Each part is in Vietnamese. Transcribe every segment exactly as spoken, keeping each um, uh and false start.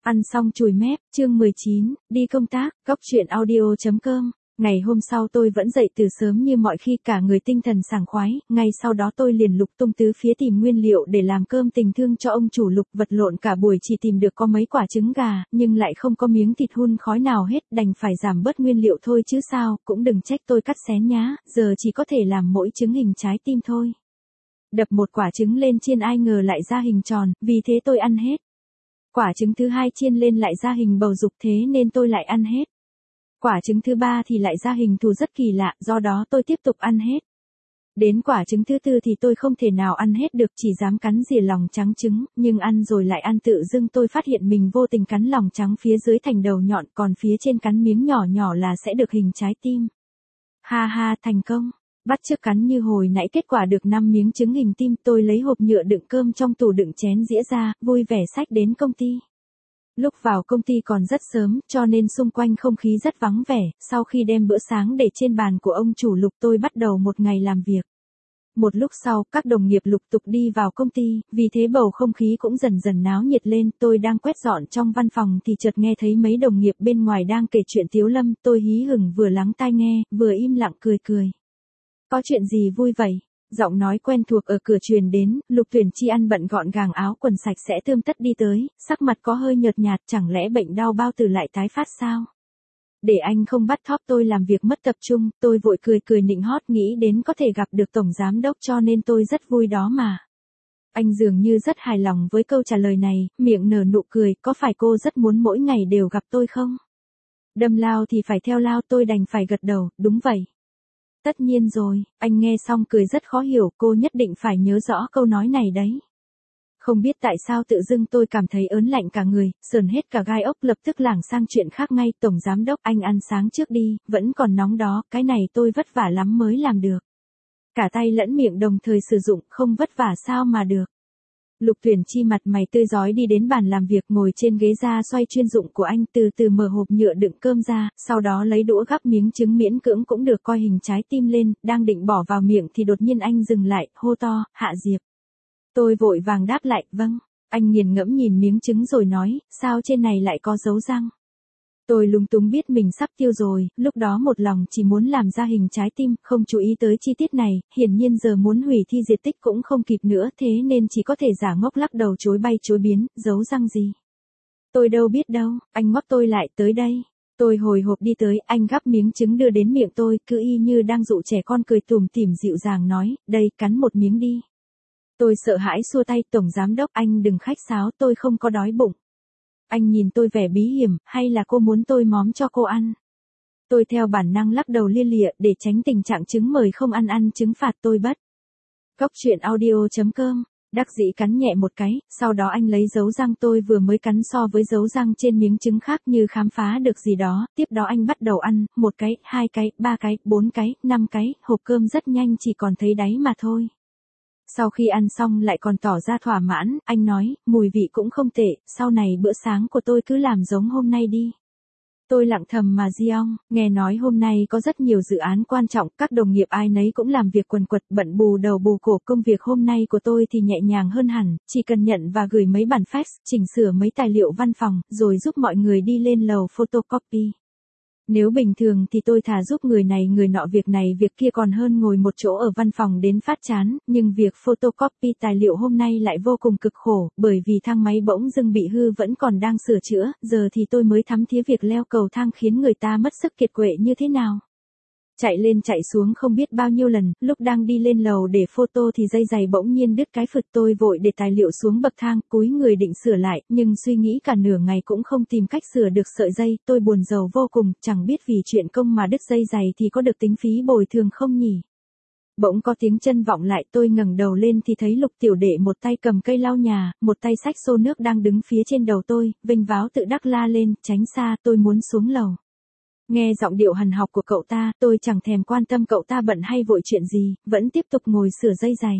Ăn xong chùi mép, chương mười chín, đi công tác, góc chuyện audio.com. Ngày hôm sau tôi vẫn dậy từ sớm như mọi khi, cả người tinh thần sảng khoái, ngay sau đó tôi liền lục tung tứ phía tìm nguyên liệu để làm cơm tình thương cho ông chủ Lục, vật lộn cả buổi chỉ tìm được có mấy quả trứng gà, nhưng lại không có miếng thịt hun khói nào hết, đành phải giảm bớt nguyên liệu thôi chứ sao, cũng đừng trách tôi cắt xén nhá, giờ chỉ có thể làm mỗi trứng hình trái tim thôi. Đập một quả trứng lên chiên ai ngờ lại ra hình tròn, vì thế tôi ăn hết. Quả trứng thứ hai chiên lên lại ra hình bầu dục, thế nên tôi lại ăn hết. Quả trứng thứ ba thì lại ra hình thù rất kỳ lạ, do đó tôi tiếp tục ăn hết. Đến quả trứng thứ tư thì tôi không thể nào ăn hết được, chỉ dám cắn rỉa lòng trắng trứng, nhưng ăn rồi lại ăn, tự dưng tôi phát hiện mình vô tình cắn lòng trắng phía dưới thành đầu nhọn, còn phía trên cắn miếng nhỏ nhỏ là sẽ được hình trái tim. Ha ha, thành công. Bắt chước cắn như hồi nãy, kết quả được năm miếng trứng hình tim. Tôi lấy hộp nhựa đựng cơm trong tủ đựng chén dĩa ra, vui vẻ xách đến công ty. Lúc vào công ty còn rất sớm, cho nên xung quanh không khí rất vắng vẻ. Sau khi đem bữa sáng để trên bàn của ông chủ Lục, tôi bắt đầu một ngày làm việc. Một lúc sau, các đồng nghiệp lục tục đi vào công ty, vì thế bầu không khí cũng dần dần náo nhiệt lên. Tôi đang quét dọn trong văn phòng thì chợt nghe thấy mấy đồng nghiệp bên ngoài đang kể chuyện tiếu lâm. Tôi hí hửng vừa lắng tai nghe, vừa im lặng cười cười. Có chuyện gì vui vậy? Giọng nói quen thuộc ở cửa truyền đến. Lục Tuyển Chi ăn bận gọn gàng, áo quần sạch sẽ tươm tất đi tới, sắc mặt có hơi nhợt nhạt, chẳng lẽ bệnh đau bao tử lại tái phát sao? Để anh không bắt thóp tôi làm việc mất tập trung, tôi vội cười cười nịnh hót, nghĩ đến có thể gặp được tổng giám đốc cho nên tôi rất vui đó mà. Anh dường như rất hài lòng với câu trả lời này, miệng nở nụ cười, có phải cô rất muốn mỗi ngày đều gặp tôi không? Đâm lao thì phải theo lao, tôi đành phải gật đầu, đúng vậy. Tất nhiên rồi, anh nghe xong cười rất khó hiểu, cô nhất định phải nhớ rõ câu nói này đấy. Không biết tại sao tự dưng tôi cảm thấy ớn lạnh cả người, sờn hết cả gai ốc, lập tức lảng sang chuyện khác ngay. Tổng giám đốc, anh ăn sáng trước đi, vẫn còn nóng đó, cái này tôi vất vả lắm mới làm được. Cả tay lẫn miệng đồng thời sử dụng, không vất vả sao mà được. Lục Tuyển Chi mặt mày tươi rói đi đến bàn làm việc, ngồi trên ghế da xoay chuyên dụng của anh, từ từ mở hộp nhựa đựng cơm ra, sau đó lấy đũa gắp miếng trứng miễn cưỡng cũng được coi hình trái tim lên, đang định bỏ vào miệng thì đột nhiên anh dừng lại, hô to, Hạ Diệp. Tôi vội vàng đáp lại, vâng. Anh nghiền ngẫm nhìn miếng trứng rồi nói, sao trên này lại có dấu răng? Tôi lúng túng biết mình sắp tiêu rồi, lúc đó một lòng chỉ muốn làm ra hình trái tim, không chú ý tới chi tiết này, hiển nhiên giờ muốn hủy thi diệt tích cũng không kịp nữa, thế nên chỉ có thể giả ngốc lắc đầu chối bay chối biến, dấu răng gì? Tôi đâu biết đâu, anh ngoắc tôi lại, tới đây. Tôi hồi hộp đi tới, anh gắp miếng trứng đưa đến miệng tôi, cứ y như đang dụ trẻ con, cười tủm tỉm dịu dàng nói, đây, cắn một miếng đi. Tôi sợ hãi xua tay, tổng giám đốc, anh đừng khách sáo, tôi không có đói bụng. Anh nhìn tôi vẻ bí hiểm, hay là cô muốn tôi móm cho cô ăn? Tôi theo bản năng lắc đầu lia lịa, để tránh tình trạng trứng mời không ăn ăn trứng phạt tôi bất. Góc chuyện audio.com, đắc dĩ cắn nhẹ một cái, sau đó anh lấy dấu răng tôi vừa mới cắn so với dấu răng trên miếng trứng khác như khám phá được gì đó, tiếp đó anh bắt đầu ăn, một cái, hai cái, ba cái, bốn cái, năm cái, hộp cơm rất nhanh chỉ còn thấy đáy mà thôi. Sau khi ăn xong lại còn tỏ ra thỏa mãn, anh nói, mùi vị cũng không tệ, sau này bữa sáng của tôi cứ làm giống hôm nay đi. Tôi lặng thầm mà giong, nghe nói hôm nay có rất nhiều dự án quan trọng, các đồng nghiệp ai nấy cũng làm việc quần quật, bận bù đầu bù cổ. Công việc hôm nay của tôi thì nhẹ nhàng hơn hẳn, chỉ cần nhận và gửi mấy bản fax, chỉnh sửa mấy tài liệu văn phòng, rồi giúp mọi người đi lên lầu photocopy. Nếu bình thường thì tôi thà giúp người này người nọ việc này việc kia còn hơn ngồi một chỗ ở văn phòng đến phát chán, nhưng việc photocopy tài liệu hôm nay lại vô cùng cực khổ, bởi vì thang máy bỗng dưng bị hư vẫn còn đang sửa chữa, giờ thì tôi mới thấm thía việc leo cầu thang khiến người ta mất sức kiệt quệ như thế nào. Chạy lên chạy xuống không biết bao nhiêu lần, lúc đang đi lên lầu để photo thì dây giày bỗng nhiên đứt cái phực, tôi vội để tài liệu xuống bậc thang, cúi người định sửa lại, nhưng suy nghĩ cả nửa ngày cũng không tìm cách sửa được sợi dây, tôi buồn rầu vô cùng, chẳng biết vì chuyện công mà đứt dây giày thì có được tính phí bồi thường không nhỉ? Bỗng có tiếng chân vọng lại, tôi ngẩng đầu lên thì thấy Lục tiểu đệ một tay cầm cây lau nhà, một tay xách xô nước đang đứng phía trên đầu tôi, vênh váo tự đắc la lên, tránh xa, tôi muốn xuống lầu. Nghe giọng điệu hằn học của cậu ta, tôi chẳng thèm quan tâm cậu ta bận hay vội chuyện gì, vẫn tiếp tục ngồi sửa dây giày.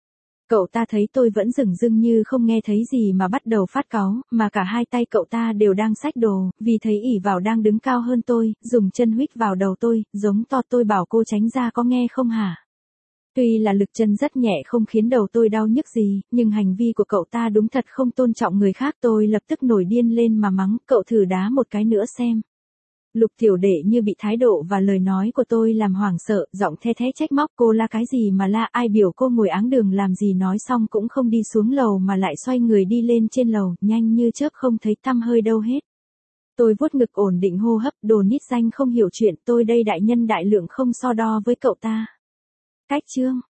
Cậu ta thấy tôi vẫn dửng dưng như không nghe thấy gì mà bắt đầu phát cáu, mà cả hai tay cậu ta đều đang xách đồ, vì thấy ỷ vào đang đứng cao hơn tôi, dùng chân huých vào đầu tôi, giống to, tôi bảo cô tránh ra có nghe không hả? Tuy là lực chân rất nhẹ không khiến đầu tôi đau nhức gì, nhưng hành vi của cậu ta đúng thật không tôn trọng người khác. Tôi lập tức nổi điên lên mà mắng, cậu thử đá một cái nữa xem. Lục tiểu đệ như bị thái độ và lời nói của tôi làm hoảng sợ, giọng the thé trách móc, cô la cái gì mà la, ai biểu cô ngồi áng đường làm gì. Nói xong cũng không đi xuống lầu mà lại xoay người đi lên trên lầu, nhanh như chớp không thấy tăm hơi đâu hết. Tôi vuốt ngực ổn định hô hấp, đồ nít danh không hiểu chuyện, tôi đây đại nhân đại lượng không so đo với cậu ta. Cách chương